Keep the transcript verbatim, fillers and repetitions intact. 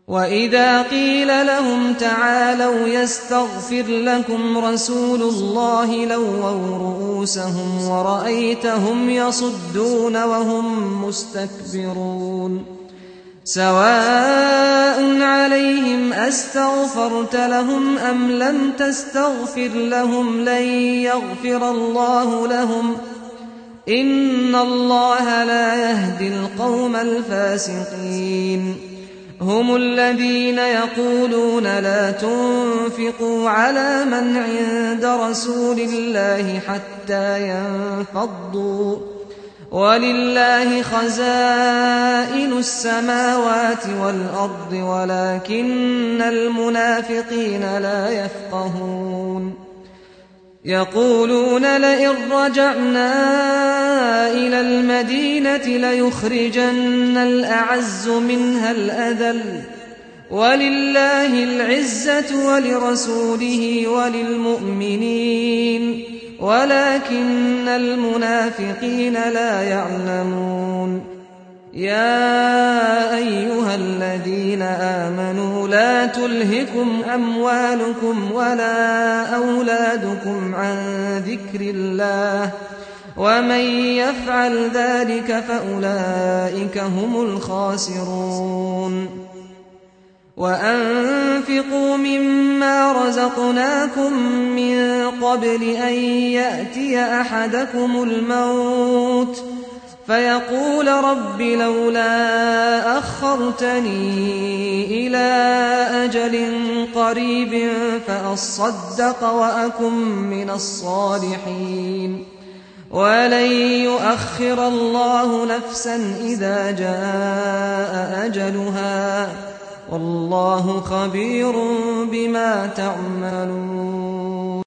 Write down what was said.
وَإِذَا قِيلَ لَهُمْ تَعَالَوْا يَسْتَغْفِرْ لَكُمْ رَسُولُ اللَّهِ لَوَّوْا رُءُوسَهُمْ وَرَأَيْتَهُمْ يَصُدُّونَ وَهُمْ مُسْتَكْبِرُونَ سَوَاءٌ عَلَيْهِمْ أَسْتَغْفَرْتَ لَهُمْ أَمْ لَمْ تَسْتَغْفِرْ لَهُمْ لَن يَغْفِرَ اللَّهُ لَهُمْ إِنَّ اللَّهَ لَا يَهْدِي الْقَوْمَ الْفَاسِقِينَ هم الذين يقولون لا تنفقوا على من عند رسول الله حتى ينفضوا ولله خزائن السماوات والأرض ولكن المنافقين لا يفقهون يقولون لئن رجعنا إلى المدينة ليخرجن الأعز منها الأذل ولله العزة ولرسوله وللمؤمنين ولكن المنافقين لا يعلمون يا أيها الذين آمنوا لا تلهكم أموالكم ولا أولادكم عن ذكر الله ومن يفعل ذلك فأولئك هم الخاسرون وأنفقوا مما رزقناكم من قبل أن يأتي أحدكم الموت فيقول رب لولا أخرتني إلى أجل قريب فأصدق وأكن من الصالحين ولن يؤخر الله نفسا إذا جاء أجلها والله خبير بما تعملون